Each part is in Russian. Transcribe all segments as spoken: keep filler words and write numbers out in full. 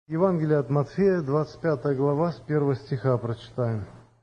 Евангелие от Матфея, двадцать пятая глава, с первого стиха прочитаем.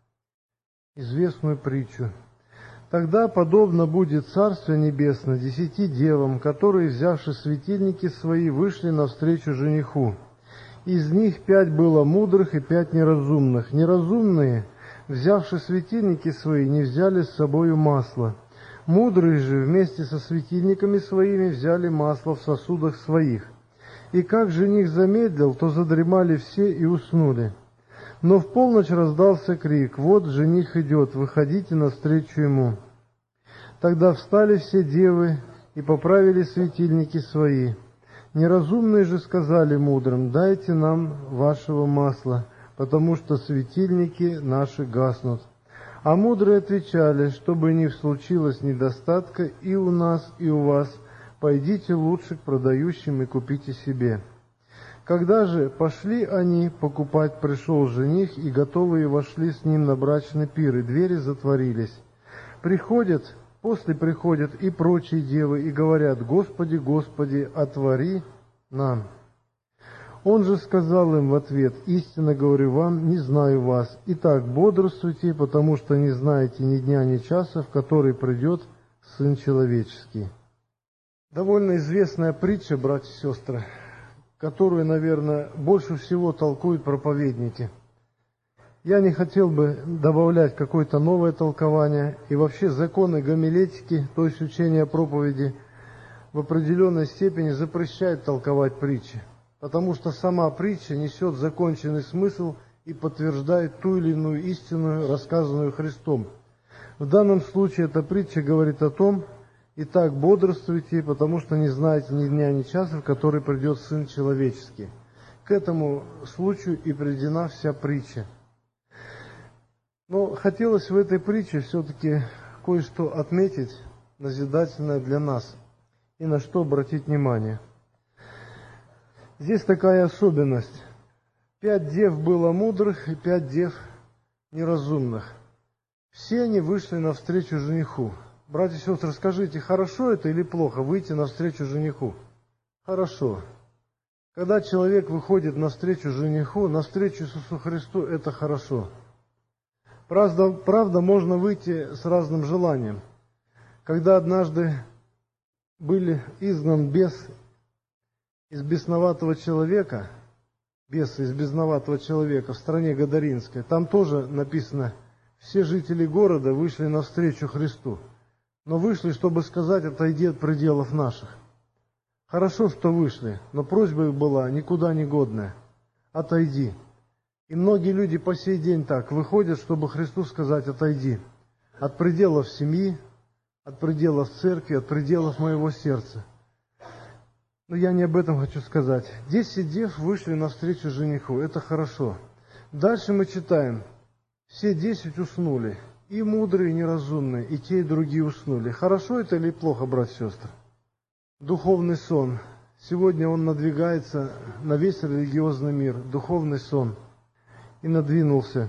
Известную притчу. «Тогда подобно будет Царствие Небесное десяти девам, которые, взявши светильники свои, вышли навстречу жениху. Из них пять было мудрых и пять неразумных. Неразумные, взявши светильники свои, не взяли с собою масла. Мудрые же вместе со светильниками своими взяли масло в сосудах своих. И как жених замедлил, то задремали все и уснули. Но в полночь раздался крик: вот жених идет, выходите навстречу ему. Тогда встали все девы и поправили светильники свои. Неразумные же сказали мудрым: дайте нам вашего масла, потому что светильники наши гаснут. А мудрые отвечали: чтобы не случилось недостатка и у нас, и у вас, пойдите лучше к продающим и купите себе. Когда же пошли они покупать, пришел жених, и готовые вошли с ним на брачный пир, и двери затворились. Приходят, после приходят и прочие девы, и говорят: Господи, Господи, отвори нам. Он же сказал им в ответ: истинно говорю вам, не знаю вас. Итак, бодрствуйте, потому что не знаете ни дня, ни часа, в который придет Сын Человеческий». Довольно известная притча, братья и сестры, которую, наверное, больше всего толкуют проповедники. Я не хотел бы добавлять какое-то новое толкование, и вообще законы гомилетики, то есть учения проповеди, в определенной степени запрещают толковать притчи, потому что сама притча несет законченный смысл и подтверждает ту или иную истину, рассказанную Христом. В данном случае эта притча говорит о том: «Итак, бодрствуйте, потому что не знаете ни дня, ни часа, в который придет Сын Человеческий». К этому случаю и приведена вся притча. Но хотелось в этой притче все-таки кое-что отметить, назидательное для нас, и на что обратить внимание. Здесь такая особенность. Пять дев было мудрых и пять дев неразумных. Все они вышли навстречу жениху. Братья и сестры, скажите, хорошо это или плохо выйти навстречу жениху? Хорошо. Когда человек выходит навстречу жениху, навстречу Иисусу Христу, это хорошо. Правда, правда, можно выйти с разным желанием. Когда однажды были изгнан бес из бесноватого человека, бес из бесноватого человека в стране Гадаринской, там тоже написано: все жители города вышли навстречу Христу. Но вышли, чтобы сказать: отойди от пределов наших. Хорошо, что вышли, но просьба их была никуда не годная: отойди. И многие люди по сей день так выходят, чтобы Христу сказать: отойди от пределов семьи, от пределов церкви, от пределов моего сердца. Но я не об этом хочу сказать. Десять дев вышли навстречу жениху, это хорошо. Дальше мы читаем: все десять уснули. И мудрые, и неразумные, и те, и другие уснули. Хорошо это или плохо, братья и сестры? Духовный сон. Сегодня он надвигается на весь религиозный мир. Духовный сон. И надвинулся.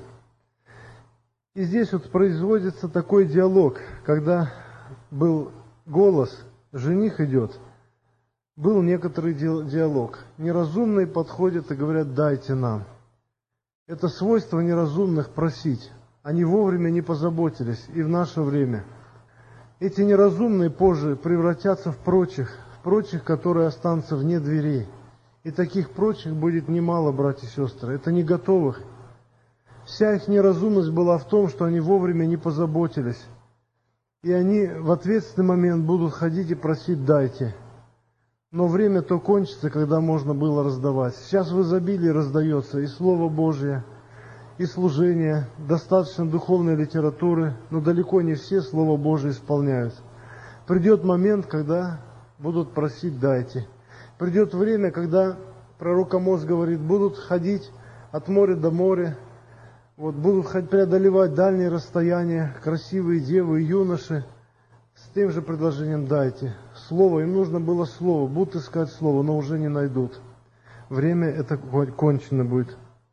И здесь вот производится такой диалог, когда был голос: жених идет. Был некоторый диалог. Неразумные подходят и говорят: дайте нам. Это свойство неразумных просить. Они вовремя не позаботились, и в наше время. Эти неразумные позже превратятся в прочих, в прочих, которые останутся вне дверей. И таких прочих будет немало, братья и сестры. Это не готовых. Вся их неразумность была в том, что они вовремя не позаботились. И они в ответственный момент будут ходить и просить: дайте. Но время то кончится, когда можно было раздавать. Сейчас в изобилии раздается и Слово Божие, и служение, достаточно духовной литературы, но далеко не все Слово Божие исполняют. Придет момент, когда будут просить: дайте. Придет время, когда пророк Амос говорит: будут ходить от моря до моря, вот, будут преодолевать дальние расстояния красивые девы и юноши с тем же предложением: дайте. Слово, им нужно было слово, будут искать слово, но уже не найдут. Время это кончено будет.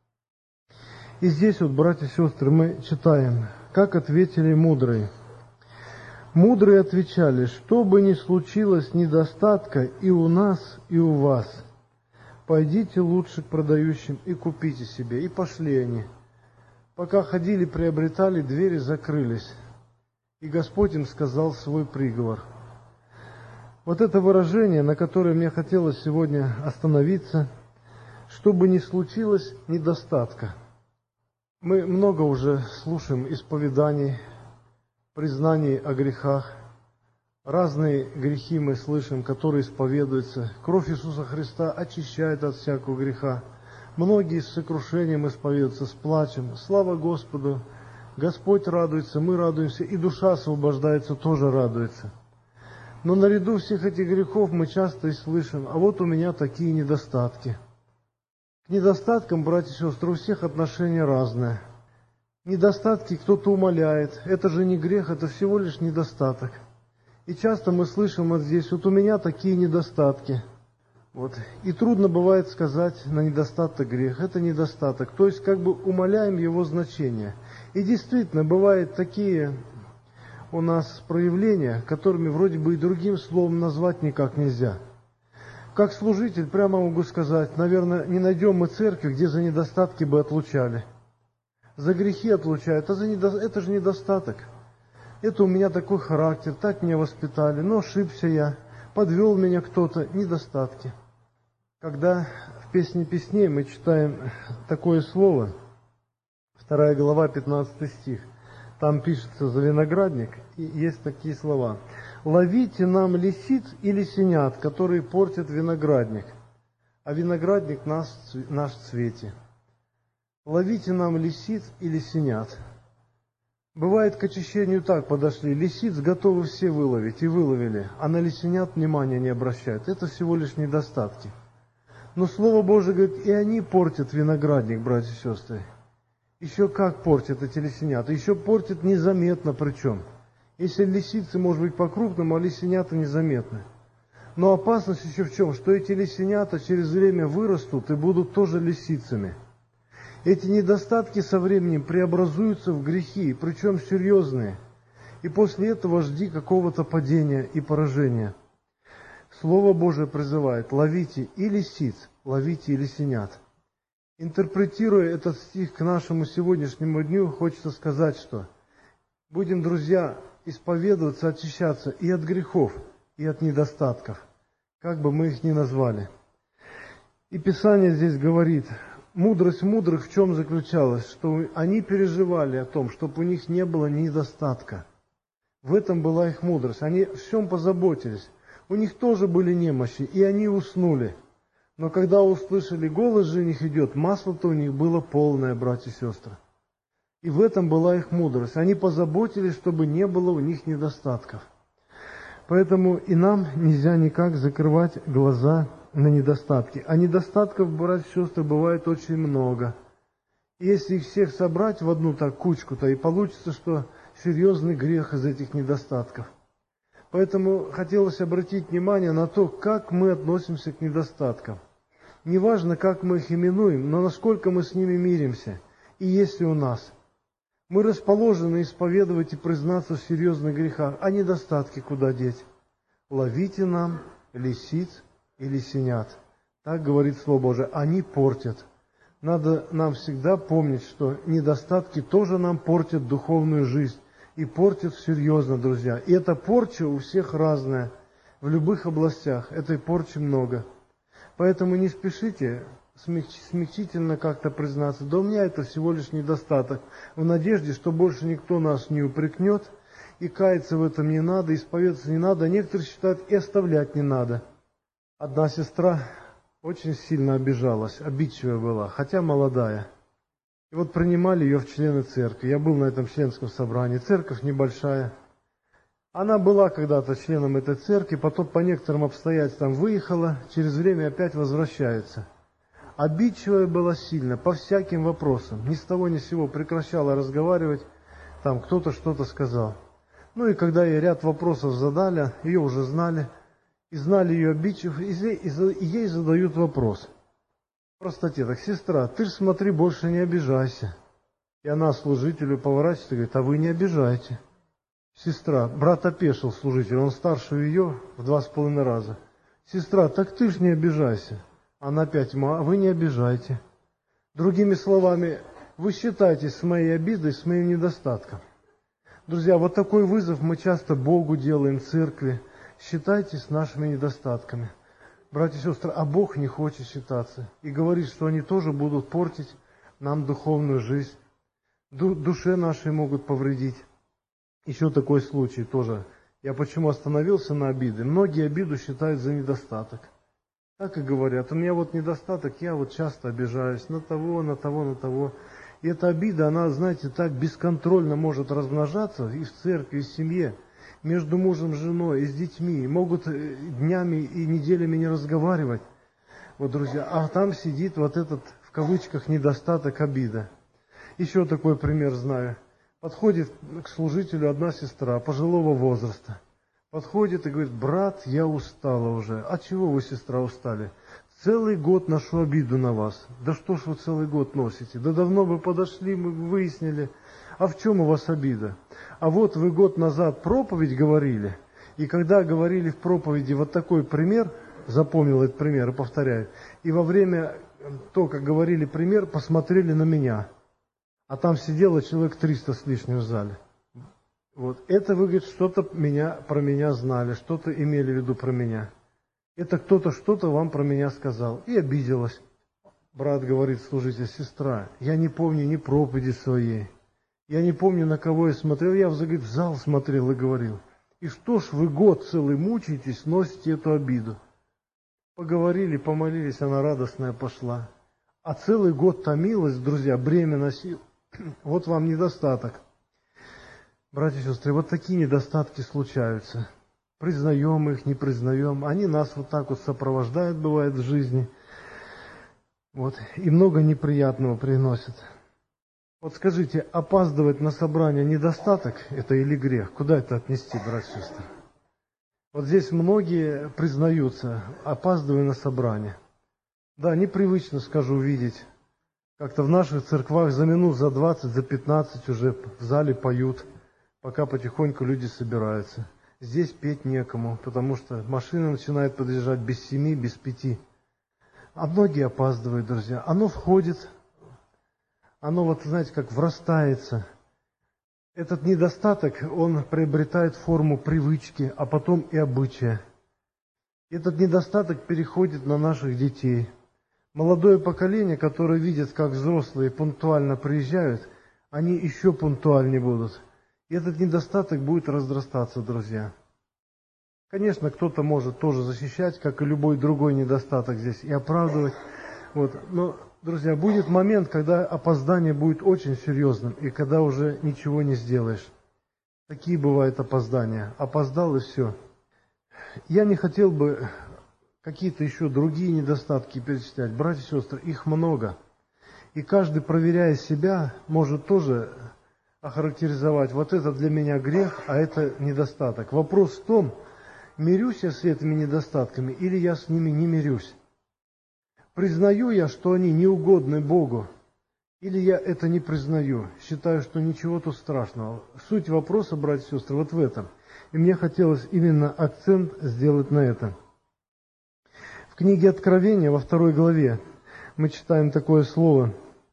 И здесь вот, братья и сестры, мы читаем, как ответили мудрые. Мудрые отвечали: что бы ни случилось недостатка и у нас, и у вас, пойдите лучше к продающим и купите себе». И пошли они. Пока ходили, приобретали, двери закрылись. И Господь им сказал свой приговор. Вот это выражение, на которое мне хотелось сегодня остановиться, чтобы не случилось недостатка. Мы много уже слушаем исповеданий, признаний о грехах. Разные грехи мы слышим, которые исповедуются. Кровь Иисуса Христа очищает от всякого греха. Многие с сокрушением исповедуются, с плачем. Слава Господу! Господь радуется, мы радуемся, и душа освобождается, тоже радуется. Но наряду всех этих грехов мы часто и слышим: а вот у меня такие недостатки. К недостаткам, братья и сестры, у всех отношения разные. Недостатки кто-то умаляет. Это же не грех, это всего лишь недостаток. И часто мы слышим вот здесь: вот у меня такие недостатки. Вот. И трудно бывает сказать на недостаток грех. Это недостаток. То есть как бы умаляем его значение. И действительно, бывают такие у нас проявления, которыми вроде бы и другим словом назвать никак нельзя. Как служитель, прямо могу сказать, наверное, не найдем мы церкви, где за недостатки бы отлучали. За грехи отлучают, а за недо... это же недостаток. Это у меня такой характер, так меня воспитали, но ошибся я, подвел меня кто-то, недостатки. Когда в «Песне песней» мы читаем такое слово, вторая глава, пятнадцатый стих, там пишется за виноградник, и есть такие слова: «Ловите нам лисиц и лисенят, которые портят виноградник, а виноградник наш, наш в цвете». Ловите нам лисиц и лисенят. Бывает, к очищению так подошли: лисиц готовы все выловить, и выловили, а на лисенят внимания не обращают. Это всего лишь недостатки. Но Слово Божие говорит: и они портят виноградник, братья и сестры. Еще как портят эти лисенята, еще портят незаметно причем. Если лисицы, может быть, по-крупному, а лисенята незаметны. Но опасность еще в чем? Что эти лисенята через время вырастут и будут тоже лисицами. Эти недостатки со временем преобразуются в грехи, причем серьезные. И после этого жди какого-то падения и поражения. Слово Божие призывает: ловите и лисиц, ловите и лисенят. Интерпретируя этот стих к нашему сегодняшнему дню, хочется сказать, что будем, друзья, исповедоваться, очищаться и от грехов, и от недостатков, как бы мы их ни назвали. И Писание здесь говорит: мудрость мудрых в чем заключалась? Что они переживали о том, чтобы у них не было недостатка. В этом была их мудрость. Они о всем позаботились. У них тоже были немощи, и они уснули. Но когда услышали: голос жених идет, масло-то у них было полное, братья и сестры. И в этом была их мудрость. Они позаботились, чтобы не было у них недостатков. Поэтому и нам нельзя никак закрывать глаза на недостатки. А недостатков, братья и сестры, бывает очень много. И если их всех собрать в одну так кучку-то, и получится, что серьезный грех из этих недостатков. Поэтому хотелось обратить внимание на то, как мы относимся к недостаткам. Неважно, как мы их именуем, но насколько мы с ними миримся. И если у нас мы расположены исповедовать и признаться в серьезных грехах, а недостатки куда деть? Ловите нам лисиц и лисенят. Так говорит Слово Божие. Они портят. Надо нам всегда помнить, что недостатки тоже нам портят духовную жизнь. И портят серьезно, друзья. И эта порча у всех разная. В любых областях этой порчи много. Поэтому не спешите смягчительно как-то признаться: да у меня это всего лишь недостаток. В надежде, что больше никто нас не упрекнет. И каяться в этом не надо, исповедаться не надо. А некоторые считают, и оставлять не надо. Одна сестра очень сильно обижалась, обидчивая была, хотя молодая. И вот принимали ее в члены церкви. Я был на этом членском собрании. Церковь небольшая. Она была когда-то членом этой церкви, потом по некоторым обстоятельствам выехала, через время опять возвращается. Обидчивая была сильно, по всяким вопросам. Ни с того ни с сего прекращала разговаривать, там кто-то что-то сказал. Ну и когда ей ряд вопросов задали, ее уже знали, и знали ее обидчив, и ей задают вопрос. В простоте: так, сестра, ты же смотри, больше не обижайся. И она служителю поворачивается и говорит: а вы не обижайте. Сестра, брат опешил служитель, он старше ее в два с половиной раза. Сестра, так ты ж не обижайся. Она опять ему: а вы не обижайте. Другими словами, вы считаетесь с моей обидой, с моим недостатком. Друзья, вот такой вызов мы часто Богу делаем, церкви. Считайтесь с нашими недостатками. Братья и сестры, а Бог не хочет считаться. И говорит, что они тоже будут портить нам духовную жизнь. Душе нашей могут повредить. Еще такой случай тоже. Я почему остановился на обиде? Многие обиду считают за недостаток. Так и говорят: у меня вот недостаток, я вот часто обижаюсь на того, на того, на того. И эта обида, она, знаете, так бесконтрольно может размножаться и в церкви, и в семье, между мужем, женой, и с детьми. Могут днями и неделями не разговаривать. Вот, друзья, а там сидит вот этот, в кавычках, недостаток, обида. Еще такой пример знаю. Подходит к служителю одна сестра пожилого возраста. Подходит и говорит: брат, я устала уже. От чего вы, сестра, устали? Целый год ношу обиду на вас. Да что ж вы целый год носите? Да давно бы подошли, мы бы выяснили. А в чем у вас обида? А вот вы год назад проповедь говорили, и когда говорили в проповеди вот такой пример, запомнил этот пример и повторяю, и во время то, как говорили пример, посмотрели на меня. А там сидело человек триста с лишним в зале. Вот. Это, вы, говорит, что-то меня, про меня знали, что-то имели в виду про меня. Это кто-то что-то вам про меня сказал. И обиделась. Брат говорит, служитель: сестра, я не помню ни проповеди своей. Я не помню, на кого я смотрел. Я, говорит, в зал смотрел и говорил: и что ж вы год целый мучаетесь, носите эту обиду? Поговорили, помолились, она радостная пошла. А целый год томилась, друзья, бремя носил. Вот вам недостаток. Братья и сестры, вот такие недостатки случаются. Признаем их, не признаем. Они нас вот так вот сопровождают, бывает, в жизни. Вот. И много неприятного приносят. Вот скажите, опаздывать на собрание недостаток это или грех? Куда это отнести, братья и сестры? Вот здесь многие признаются, опаздывая на собрание. Да, непривычно, скажу, видеть. Как-то в наших церквах за минут, за двадцать, за пятнадцать уже в зале поют, пока потихоньку люди собираются. Здесь петь некому, потому что машина начинает подъезжать без семи, без пяти. А многие опаздывают, друзья. Оно входит, оно вот, знаете, как врастается. Этот недостаток, он приобретает форму привычки, а потом и обычая. Этот недостаток переходит на наших детей. Молодое поколение, которое видит, как взрослые пунктуально приезжают, они еще пунктуальнее будут. И этот недостаток будет разрастаться, друзья. Конечно, кто-то может тоже защищать, как и любой другой недостаток здесь, и оправдывать. Вот. Но, друзья, будет момент, когда опоздание будет очень серьезным, и когда уже ничего не сделаешь. Такие бывают опоздания. Опоздал и все. Я не хотел бы какие-то еще другие недостатки перечислять. Братья и сестры, их много. И каждый, проверяя себя, может тоже охарактеризовать: вот это для меня грех, а это недостаток. Вопрос в том, мирюсь я с этими недостатками или я с ними не мирюсь. Признаю я, что они неугодны Богу, или я это не признаю, считаю, что ничего тут страшного. Суть вопроса, братья и сестры, вот в этом. И мне хотелось именно акцент сделать на этом. В книге Откровения, во второй главе, мы читаем такое слово.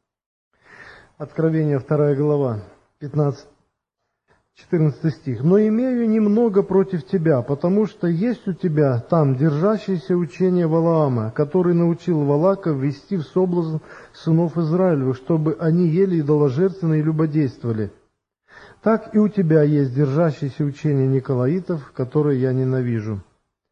Откровение, вторая глава, пятнадцатый, четырнадцатый стих. «Но имею немного против тебя, потому что есть у тебя там держащееся учение Валаама, который научил Валака ввести в соблазн сынов Израилевых, чтобы они ели идоложертвенно и любодействовали. Так и у тебя есть держащееся учение Николаитов, которое я ненавижу».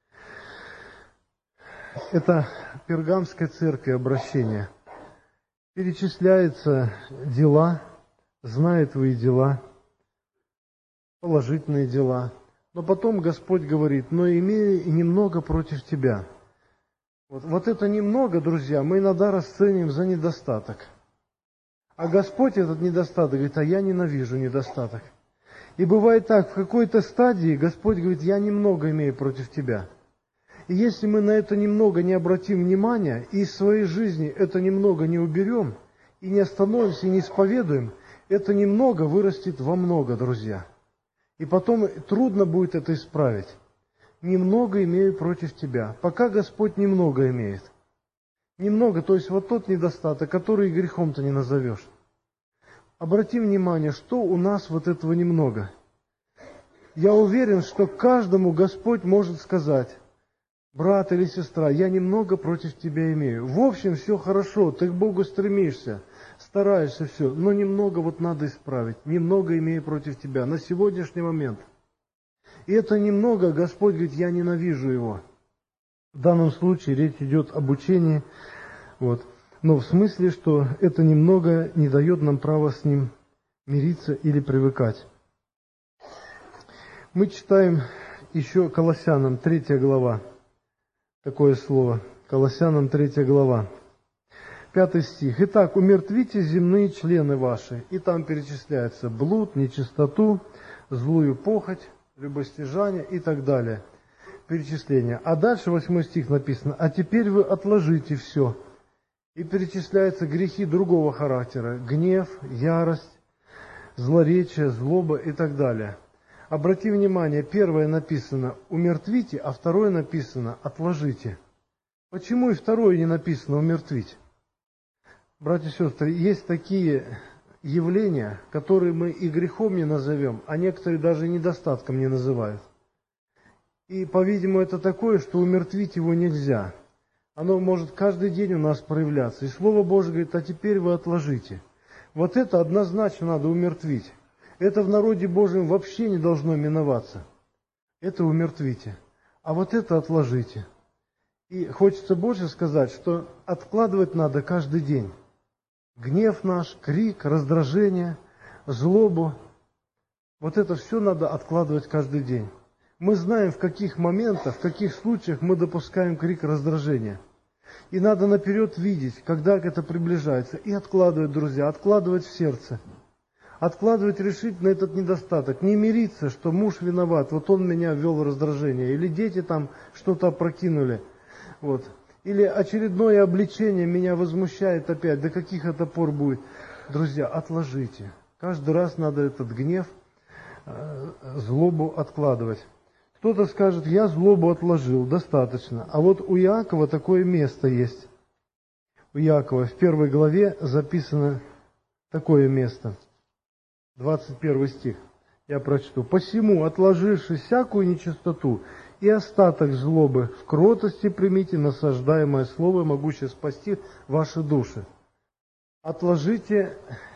Это Пергамской церкви обращение. Перечисляются дела, знает твои дела, положительные дела. Но потом Господь говорит: но имею и немного против тебя. Вот, вот это немного, друзья, мы иногда расцениваем за недостаток. А Господь этот недостаток говорит: а я ненавижу недостаток. И бывает так, в какой-то стадии Господь говорит: я немного имею против тебя. И если мы на это немного не обратим внимания, и из своей жизни это немного не уберем, и не остановимся, и не исповедуем, это немного вырастет во много, друзья. И потом трудно будет это исправить. Немного имею против тебя. Пока Господь немного имеет. Немного, то есть вот тот недостаток, который грехом-то не назовешь. Обратим внимание, что у нас вот этого немного. Я уверен, что каждому Господь может сказать: брат или сестра, я немного против тебя имею. В общем, все хорошо, ты к Богу стремишься, стараешься все, но немного вот надо исправить, немного имею против тебя на сегодняшний момент. И это немного, Господь говорит, я ненавижу его. В данном случае речь идет об учении, вот. Но в смысле, что это немного не дает нам права с ним мириться или привыкать. Мы читаем еще Колоссянам, третья глава, такое слово, Колоссянам, третья глава, пятый стих. «Итак, умертвите земные члены ваши». И там перечисляется блуд, нечистоту, злую похоть, любостяжание и так далее. Перечисление. А дальше восьмой стих написано: «А теперь вы отложите все». И перечисляются грехи другого характера: гнев, ярость, злоречие, злоба и так далее. Обрати внимание, первое написано «умертвите», а второе написано «отложите». Почему и второе не написано «умертвить»? Братья и сестры, есть такие явления, которые мы и грехом не назовем, а некоторые даже недостатком не называют. И, по-видимому, это такое, что умертвить его нельзя. Оно может каждый день у нас проявляться. И Слово Божие говорит: а теперь вы отложите. Вот это однозначно надо умертвить. Это в народе Божьем вообще не должно миноваться. Это умертвите. А вот это отложите. И хочется больше сказать, что откладывать надо каждый день. Гнев наш, крик, раздражение, злобу. Вот это все надо откладывать каждый день. Мы знаем, в каких моментах, в каких случаях мы допускаем крик раздражения. И надо наперед видеть, когда это приближается. И откладывать, друзья, откладывать в сердце. Откладывать решительно этот недостаток. Не мириться, что муж виноват, вот он меня ввел в раздражение. Или дети там что-то опрокинули. Вот. Или очередное обличение меня возмущает опять. До каких это пор будет? Друзья, отложите. Каждый раз надо этот гнев, злобу откладывать. Кто-то скажет: я злобу отложил, достаточно. А вот у Иакова такое место есть. У Иакова в первой главе записано такое место. двадцать первый стих. Я прочту. «Посему, отложивши всякую нечистоту и остаток злобы, в кротости примите насаждаемое слово, могущее спасти ваши души». Отложите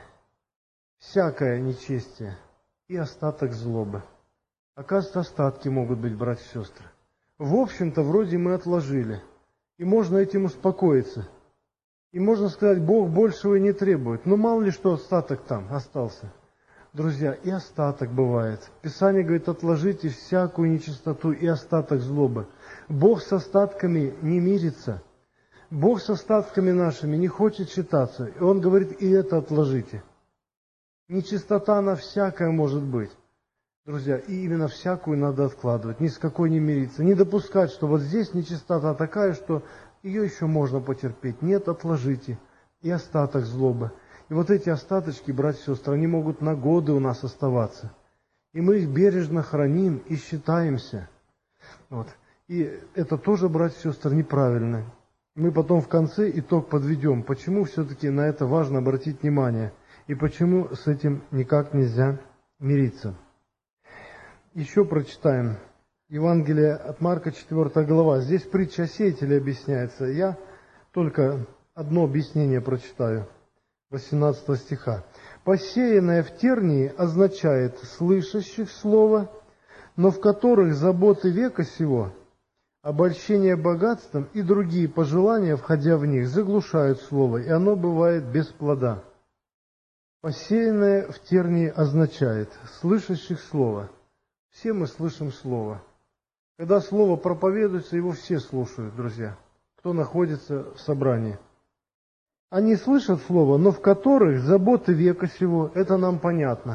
всякое нечестие и остаток злобы. Оказывается, остатки могут быть, братья и сестры. В общем-то, вроде мы отложили. И можно этим успокоиться. И можно сказать, Бог большего и не требует. Но мало ли что остаток там остался. Друзья, и остаток бывает. Писание говорит: отложите всякую нечистоту и остаток злобы. Бог с остатками не мирится. Бог с остатками нашими не хочет считаться. И Он говорит: и это отложите. Нечистота, она всякая может быть. Друзья, и именно всякую надо откладывать, ни с какой не мириться. Не допускать, что вот здесь нечистота такая, что ее еще можно потерпеть. Нет, отложите. И остаток злобы. И вот эти остаточки, братья и сестры, они могут на годы у нас оставаться. И мы их бережно храним и считаемся. Вот. И это тоже, братья и сестры, неправильно. Мы потом в конце итог подведем, почему все-таки на это важно обратить внимание. И почему с этим никак нельзя мириться. Еще прочитаем Евангелие от Марка, четвёртая глава. Здесь притча о сеятеле объясняется. Я только одно объяснение прочитаю, восемнадцатого стиха. «Посеянное в тернии означает слышащих слово, но в которых заботы века сего, обольщение богатством и другие пожелания, входя в них, заглушают слово, и оно бывает без плода». Посеянное в тернии означает слышащих слово. Все мы слышим слово. Когда слово проповедуется, его все слушают, друзья, кто находится в собрании. Они слышат слово, но в которых заботы века сего, это нам понятно.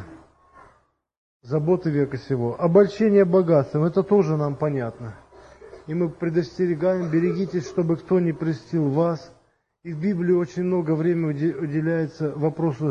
Заботы века сего. Обольщение богатством, это тоже нам понятно. И мы предостерегаем: берегитесь, чтобы кто не прельстил вас. И в Библии очень много времени уделяется вопросу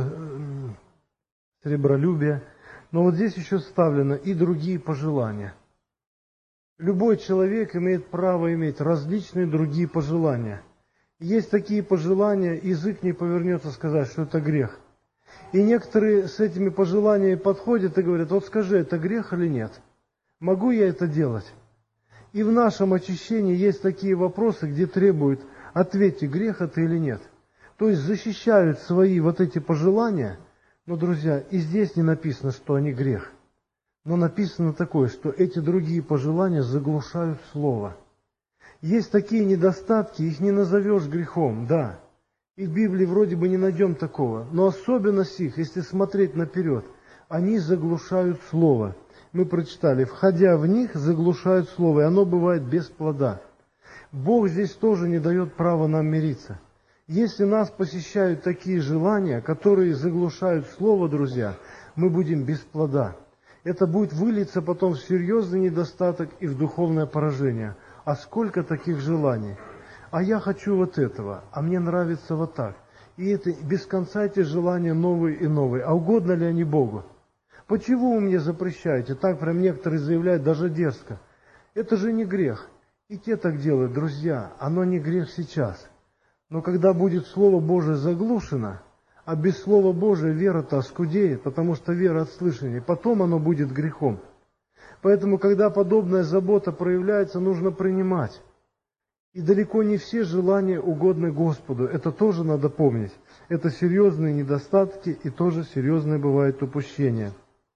сребролюбия. Но вот здесь еще вставлено и другие пожелания. Любой человек имеет право иметь различные другие пожелания. Есть такие пожелания, язык не повернется сказать, что это грех. И некоторые с этими пожеланиями подходят и говорят: вот скажи, это грех или нет? Могу я это делать? И в нашем очищении есть такие вопросы, где требуют: ответьте, грех это или нет. То есть защищают свои вот эти пожелания. Но, друзья, и здесь не написано, что они грех. Но написано такое, что эти другие пожелания заглушают Слово. Есть такие недостатки, их не назовешь грехом, да. И в Библии вроде бы не найдем такого. Но особенность их, если смотреть наперед, они заглушают Слово. Мы прочитали: входя в них, заглушают Слово, и оно бывает без плода. Бог здесь тоже не дает права нам мириться. Если нас посещают такие желания, которые заглушают Слово, друзья, мы будем без плода. Это будет вылиться потом в серьезный недостаток и в духовное поражение. А сколько таких желаний? А я хочу вот этого, а мне нравится вот так. И это без конца эти желания новые и новые. А угодно ли они Богу? Почему вы мне запрещаете? Так прям некоторые заявляют, даже дерзко. Это же не грех. И те так делают, друзья. Оно не грех сейчас. Но когда будет Слово Божие заглушено, а без Слова Божия вера-то оскудеет, потому что вера от слышания, потом оно будет грехом. Поэтому, когда подобная забота проявляется, нужно принимать. И далеко не все желания угодны Господу. Это тоже надо помнить. Это серьезные недостатки и тоже серьезные бывают упущения.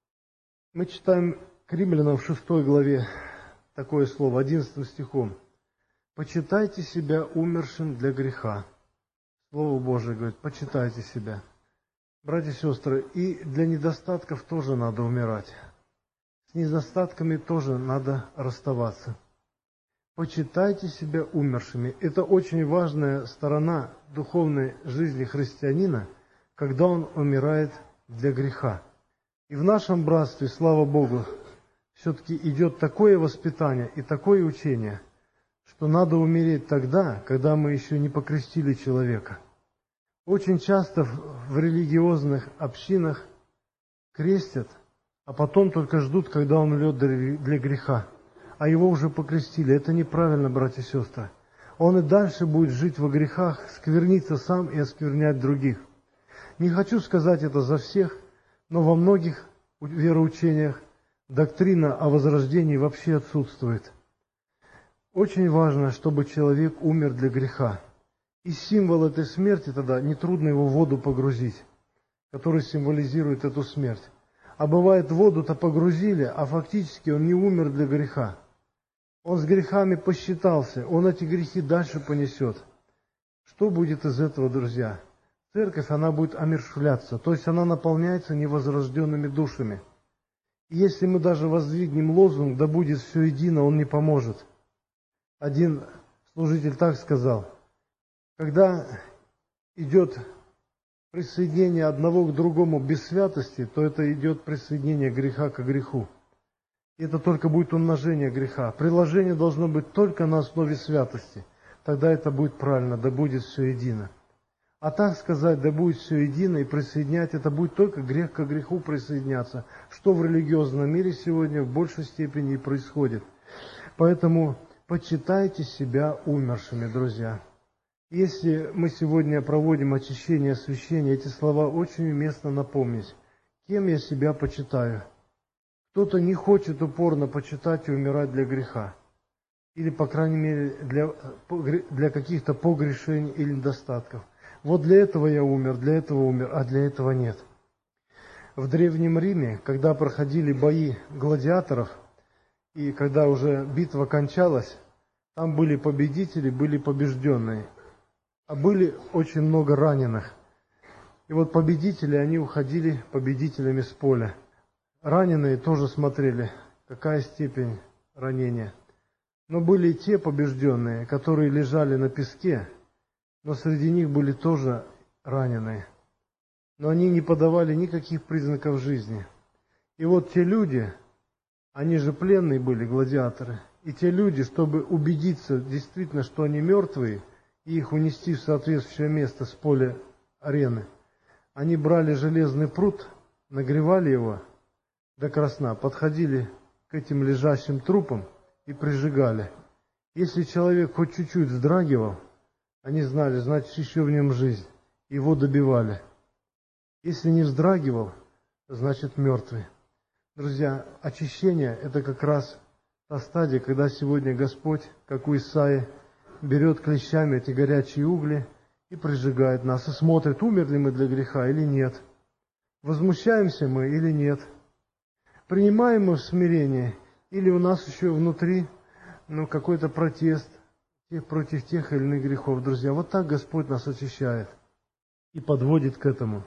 Мы читаем к Римлянам в шестой главе такое слово, одиннадцатым стихом. «Почитайте себя умершим для греха». Слово Божие говорит: почитайте себя. Братья и сестры, и для недостатков тоже надо умирать. С недостатками тоже надо расставаться. Почитайте себя умершими. Это очень важная сторона духовной жизни христианина, когда он умирает для греха. И в нашем братстве, слава Богу, все-таки идет такое воспитание и такое учение, что надо умереть тогда, когда мы еще не покрестили человека. Очень часто в религиозных общинах крестят, а потом только ждут, когда он умрет для греха. А его уже покрестили. Это неправильно, братья и сестры. Он и дальше будет жить во грехах, скверниться сам и осквернять других. Не хочу сказать это за всех, но во многих вероучениях доктрина о возрождении вообще отсутствует. Очень важно, чтобы человек умер для греха. И символ этой смерти тогда, нетрудно его в воду погрузить, который символизирует эту смерть. А бывает, воду-то погрузили, а фактически он не умер для греха. Он с грехами посчитался, он эти грехи дальше понесет. Что будет из этого, друзья? Церковь, она будет омершвляться, то есть она наполняется невозрожденными душами. И если мы даже воздвигнем лозунг «Да будет все едино», он не поможет. Один служитель так сказал: когда идет присоединение одного к другому без святости, то это идет присоединение греха к греху. И это только будет умножение греха. Приложение должно быть только на основе святости. Тогда это будет правильно, да будет все едино. А так сказать, да будет все едино и присоединять, это будет только грех к греху присоединяться, что в религиозном мире сегодня в большей степени и происходит. Поэтому почитайте себя умершими, друзья. Если мы сегодня проводим очищение, освящение, эти слова очень уместно напомнить. Кем я себя почитаю? Кто-то не хочет упорно почитать и умирать для греха. Или, по крайней мере, для, для каких-то погрешений или недостатков. Вот для этого я умер, для этого умер, а для этого нет. В Древнем Риме, когда проходили бои гладиаторов, и когда уже битва кончалась, там были победители, были побежденные. А были очень много раненых. И вот победители, они уходили победителями с поля. Раненые тоже смотрели, какая степень ранения. Но были и те побежденные, которые лежали на песке, но среди них были тоже раненые. Но они не подавали никаких признаков жизни. И вот те люди, они же пленные были, гладиаторы, и те люди, чтобы убедиться действительно, что они мертвые, и их унести в соответствующее место с поля арены, они брали железный прут, нагревали его до красна, подходили к этим лежащим трупам и прижигали. Если человек хоть чуть-чуть вздрагивал, Они знали, значит, еще в нем жизнь. Его добивали. Если не вздрагивал, значит, мертвый. Друзья, очищение – это как раз та стадия, когда сегодня Господь, как у Исаии, берет клещами эти горячие угли и прижигает нас, и смотрит, умерли мы для греха или нет, возмущаемся мы или нет, принимаем мы в смирении, или у нас еще внутри ну, какой-то протест против тех или иных грехов. Друзья, вот так Господь нас очищает и подводит к этому.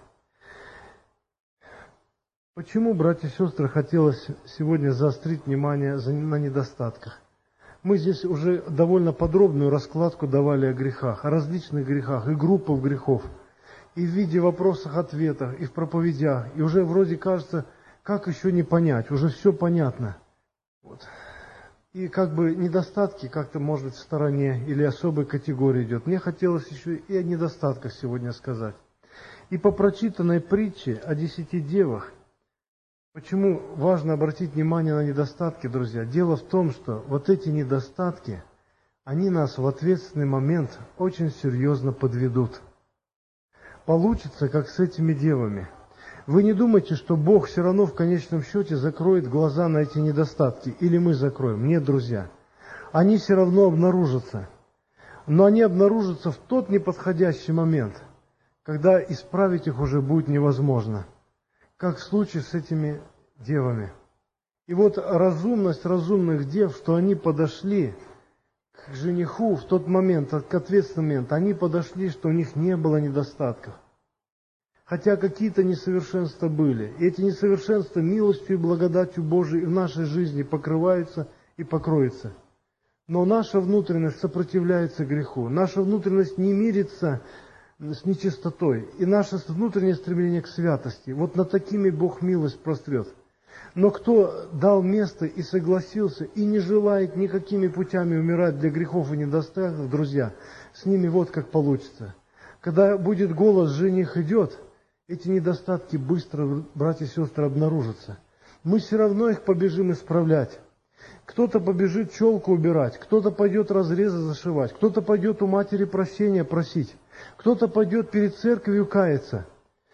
Почему, братья и сестры, хотелось сегодня заострить внимание на недостатках? Мы здесь уже довольно подробную раскладку давали о грехах, о различных грехах и группах грехов, и в виде вопросов-ответов, и в проповедях, и уже вроде кажется, как еще не понять, уже все понятно. Вот. И как бы недостатки как-то, может быть, в стороне или особой категории идет. Мне хотелось еще и о недостатках сегодня сказать. И по прочитанной притче о десяти девах, почему важно обратить внимание на недостатки, друзья? Дело в том, что вот эти недостатки, они нас в ответственный момент очень серьезно подведут. Получится, как с этими девами. Вы не думайте, что Бог все равно в конечном счете закроет глаза на эти недостатки, или мы закроем. Нет, друзья, они все равно обнаружатся. Но они обнаружатся в тот неподходящий момент, когда исправить их уже будет невозможно. Как в случае с этими девами. И вот разумность разумных дев, что они подошли к жениху в тот момент, к ответственный момент, они подошли, что у них не было недостатков. Хотя какие-то несовершенства были. И эти несовершенства милостью и благодатью Божией в нашей жизни покрываются и покроются. Но наша внутренность сопротивляется греху. Наша внутренность не мирится с нечистотой. И наше внутреннее стремление к святости. Вот над такими Бог милость прострет. Но кто дал место и согласился, и не желает никакими путями умирать для грехов и недостатков, друзья, с ними вот как получится. Когда будет голос «жених идет», эти недостатки быстро, братья и сестры, обнаружатся. Мы все равно их побежим исправлять. Кто-то побежит челку убирать, кто-то пойдет разрезы зашивать, кто-то пойдет у матери прощения просить, кто-то пойдет перед церковью каяться.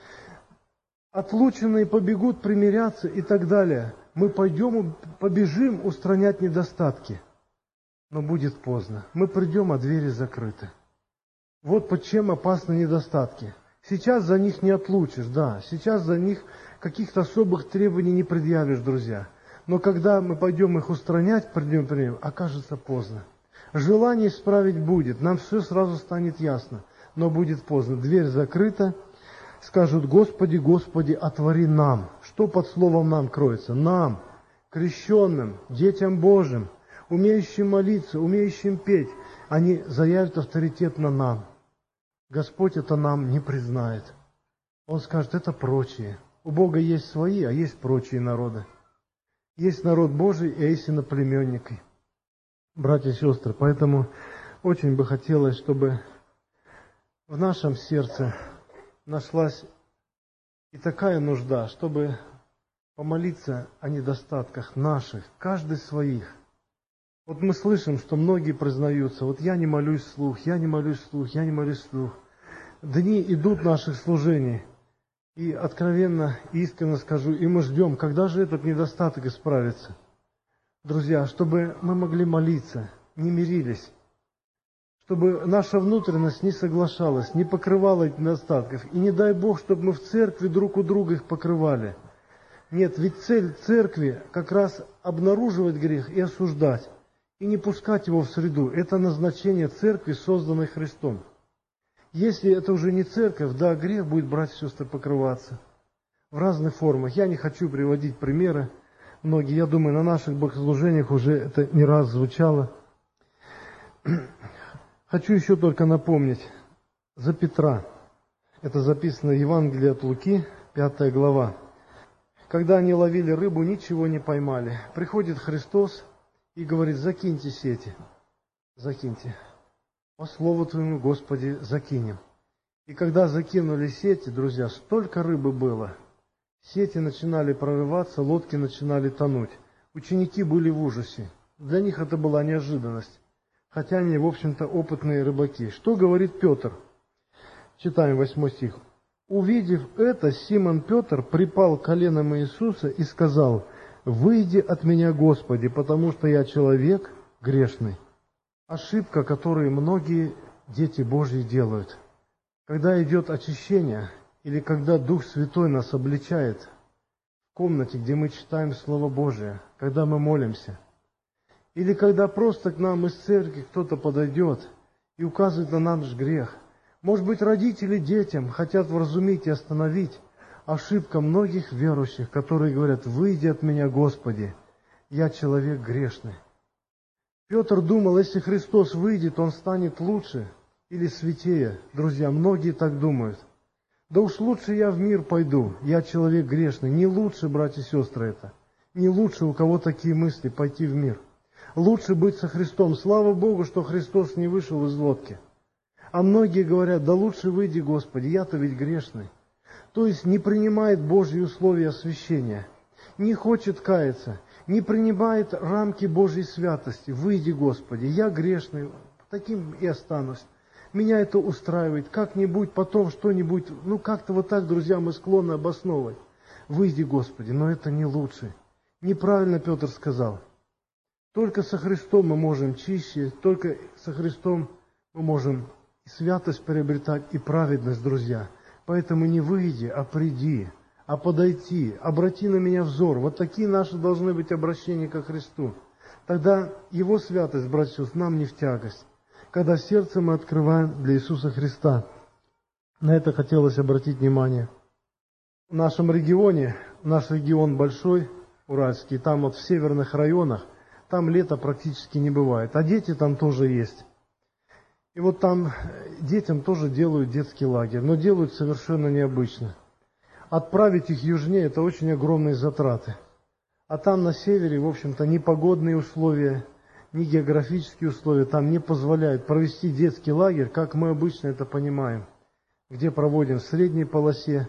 Отлученные побегут примиряться и так далее. Мы пойдем, побежим устранять недостатки. Но будет поздно. Мы придем, а двери закрыты. Вот под чем опасны недостатки. Сейчас за них не отлучишь, да. Сейчас за них каких-то особых требований не предъявишь, друзья. Но когда мы пойдем их устранять, придем, придем, окажется поздно. Желание исправить будет, нам все сразу станет ясно. Но будет поздно. Дверь закрыта. Скажут: Господи, Господи, отвори нам. Что под словом нам кроется? Нам, крещенным, детям Божьим, умеющим молиться, умеющим петь. Они заявят авторитетно нам. Господь это нам не признает. Он скажет: это прочие. У Бога есть свои, а есть прочие народы. Есть народ Божий, и есть иноплеменники. Братья и сестры, поэтому очень бы хотелось, чтобы в нашем сердце нашлась и такая нужда, чтобы помолиться о недостатках наших, каждый своих. Вот мы слышим, что многие признаются: вот я не молюсь вслух, я не молюсь вслух, я не молюсь вслух. Дни идут наших служений, и откровенно, искренне скажу, и мы ждем, когда же этот недостаток исправится. Друзья, чтобы мы могли молиться, не мирились, чтобы наша внутренность не соглашалась, не покрывала этих недостатков. И не дай Бог, чтобы мы в церкви друг у друга их покрывали. Нет, ведь цель церкви как раз обнаруживать грех и осуждать, и не пускать его в среду. Это назначение церкви, созданной Христом. Если это уже не церковь, да, грех будет, братья и сестры, покрываться в разных формах. Я не хочу приводить примеры. Многие, я думаю, на наших богослужениях уже это не раз звучало. Хочу еще только напомнить за Петра. Это записано в Евангелии от Луки, пятая глава. Когда они ловили рыбу, ничего не поймали. Приходит Христос и говорит: закиньте сети. Закиньте. По слову Твоему, Господи, закинем. И когда закинули сети, друзья, столько рыбы было. Сети начинали прорываться, лодки начинали тонуть. Ученики были в ужасе. Для них это была неожиданность. хотя они, в общем-то, опытные рыбаки. Что говорит Петр? Читаем восьмой стих. «Увидев это, Симон Петр припал к коленам Иисуса и сказал: „Выйди от меня, Господи, потому что я человек грешный“». Ошибка, которую многие дети Божьи делают. Когда идет очищение, или когда Дух Святой нас обличает в комнате, где мы читаем Слово Божие, когда мы молимся, или когда просто к нам из церкви кто-то подойдет и указывает на наш грех. Может быть, родители детям хотят вразумить и остановить. Ошибка многих верующих, которые говорят: «Выйди от меня, Господи, я человек грешный». Петр думал, если Христос выйдет, он станет лучше или святее. Друзья, многие так думают. Да уж лучше я в мир пойду, я человек грешный. Не лучше, братья и сестры, это. Не лучше, у кого такие мысли, пойти в мир. Лучше быть со Христом. Слава Богу, что Христос не вышел из лодки. А многие говорят: «Да лучше выйди, Господи, я-то ведь грешный». То есть не принимает Божьи условия освящения, не хочет каяться, не принимает рамки Божьей святости. «Выйди, Господи, я грешный, таким и останусь. Меня это устраивает, как-нибудь потом что-нибудь». Ну, как-то вот так, друзья, мы склонны обосновывать. «Выйди, Господи», но это не лучше. Неправильно Петр сказал. Только со Христом мы можем чище, только со Христом мы можем святость приобретать и праведность, друзья. Поэтому не выйди, а приди, а подойти, обрати на меня взор. Вот такие наши должны быть обращения ко Христу. Тогда Его святость, братья и сестры, нам не в тягость. Когда сердце мы открываем для Иисуса Христа. На это хотелось обратить внимание. В нашем регионе, наш регион большой, уральский, там вот в северных районах, там лето практически не бывает, а дети там тоже есть. И вот там детям тоже делают детский лагерь, но делают совершенно необычно. Отправить их южнее – это очень огромные затраты. А там на севере, в общем-то, ни погодные условия, ни географические условия там не позволяют провести детский лагерь, как мы обычно это понимаем, где проводим в средней полосе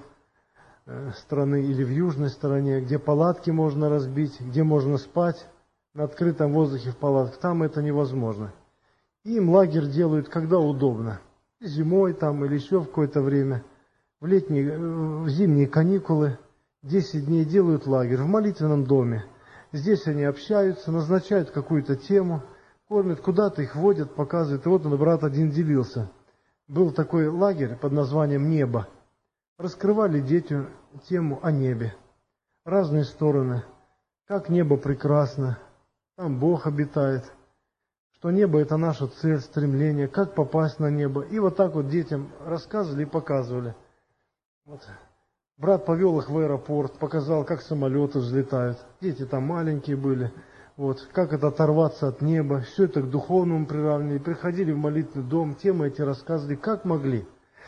страны или в южной стороне, где палатки можно разбить, где можно спать на открытом воздухе в палатках. Там это невозможно. Им лагерь делают когда удобно. Зимой там или еще в какое-то время. В летние, в зимние каникулы десять дней делают лагерь в молитвенном доме. Здесь они общаются, назначают какую-то тему, кормят, куда-то их водят, показывают. И вот он, брат один делился. Был такой лагерь под названием «Небо». Раскрывали дети тему о небе. Разные стороны. Как небо прекрасно. Там Бог обитает. Что небо – это наша цель, стремление, как попасть на небо. И вот так вот детям рассказывали и показывали. Вот. Брат повел их в аэропорт, показал, как самолеты взлетают. Дети там маленькие были. Вот. Как это оторваться от неба. Все это к духовному приравнивали. Приходили в молитвенный дом, темы эти рассказывали, как могли.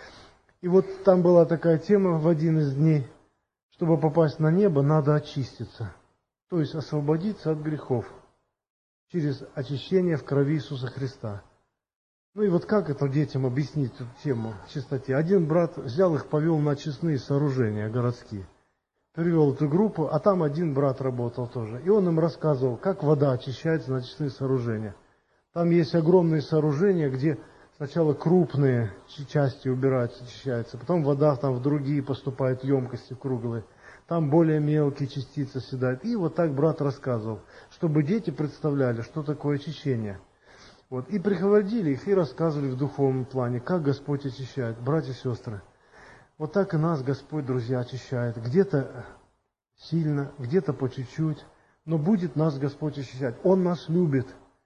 И вот там была такая тема в один из дней. Чтобы попасть на небо, надо очиститься. То есть освободиться от грехов. Через очищение в крови Иисуса Христа. Ну и вот как это детям объяснить эту тему чистоты? Один брат взял их, повел на очистные сооружения городские. Привел эту группу, а там один брат работал тоже. И он им рассказывал, как вода очищается на очистные сооружения. Там есть огромные сооружения, где сначала крупные части убираются, очищаются, потом вода там в другие поступает, емкости круглые. Там более мелкие частицы седают. И вот так брат рассказывал, чтобы дети представляли, что такое очищение. Вот. И приходили их и рассказывали в духовном плане, как Господь очищает. Братья и сестры, вот так и нас Господь, друзья, очищает. Где-то сильно, где-то по чуть-чуть, но будет нас Господь очищать. Он нас любит.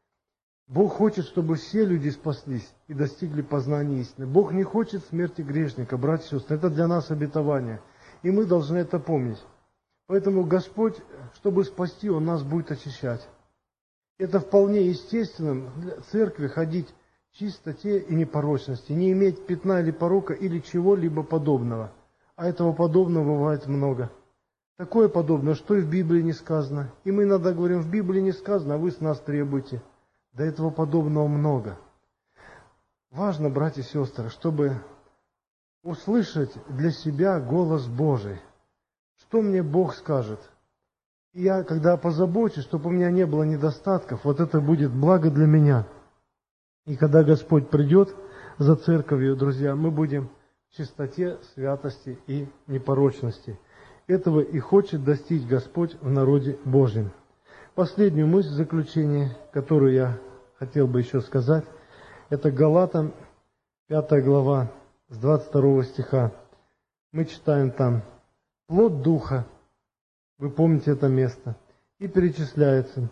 Бог хочет, чтобы все люди спаслись и достигли познания истины. Бог не хочет смерти грешника, братья и сестры. Это для нас обетование. И мы должны это помнить. Поэтому Господь, чтобы спасти, Он нас будет очищать. Это вполне естественно для церкви ходить в чистоте и непорочности, не иметь пятна или порока или чего-либо подобного. А этого подобного бывает много. Такое подобное, что и в Библии не сказано. И мы иногда говорим, в Библии не сказано, а вы с нас требуете. Да этого подобного много. Важно, братья и сестры, чтобы услышать для себя голос Божий. Что мне Бог скажет? И я, когда позабочусь, чтобы у меня не было недостатков, вот это будет благо для меня. И когда Господь придет за церковью, друзья, мы будем в чистоте, святости и непорочности. Этого и хочет достичь Господь в народе Божьем. Последнюю мысль в заключение, которую я хотел бы еще сказать, это Галатам, пятая глава, с двадцать второго стиха. Мы читаем там: «Плод Духа», вы помните это место, и перечисляется,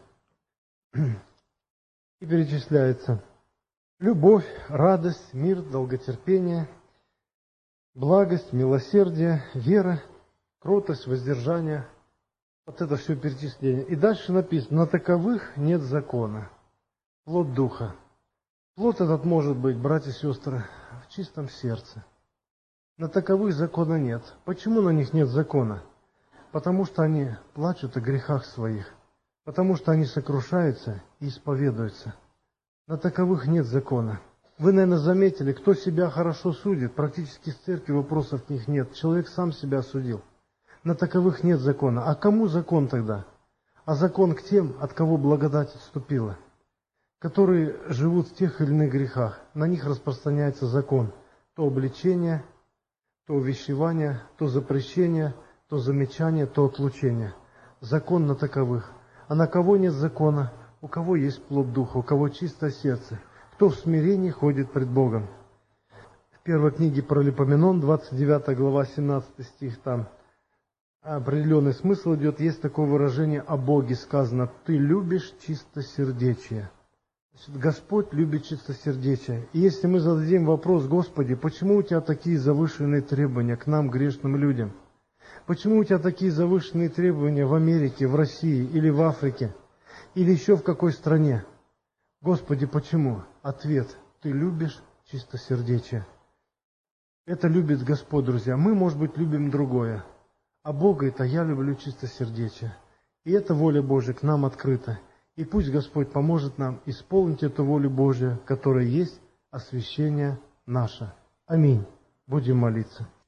и перечисляется любовь, радость, мир, долготерпение, благость, милосердие, вера, кротость, воздержание. Вот это все перечисление. И дальше написано: на таковых нет закона. Плод Духа. Плод этот может быть, братья и сестры, в чистом сердце. На таковых закона нет. Почему на них нет закона? Потому что они плачут о грехах своих. Потому что они сокрушаются и исповедуются. На таковых нет закона. Вы, наверное, заметили, кто себя хорошо судит, практически с церкви вопросов к них нет. Человек сам себя судил. На таковых нет закона. А кому закон тогда? А закон к тем, от кого благодать отступила, которые живут в тех или иных грехах. На них распространяется закон. То обличение, то увещевание, то запрещение, то замечание, то отлучение. Закон на таковых. А на кого нет закона? У кого есть плод Духа, у кого чистое сердце, кто в смирении ходит пред Богом. В первой книге Паралипоменон, двадцать девятая глава, семнадцатый стих, там определенный смысл идет. Есть такое выражение о Боге, сказано: «Ты любишь чистосердечие». Значит, Господь любит чистосердечие. И если мы зададим вопрос: Господи, почему у Тебя такие завышенные требования к нам, грешным людям? Почему у Тебя такие завышенные требования в Америке, в России или в Африке? Или еще в какой стране? Господи, почему? Ответ: Ты любишь чистосердечие. Это любит Господь, друзья. Мы, может быть, любим другое. А Бога это я люблю чистосердечие. И эта воля Божия к нам открыта. И пусть Господь поможет нам исполнить эту волю Божию, которая есть освящение наше. Аминь. Будем молиться.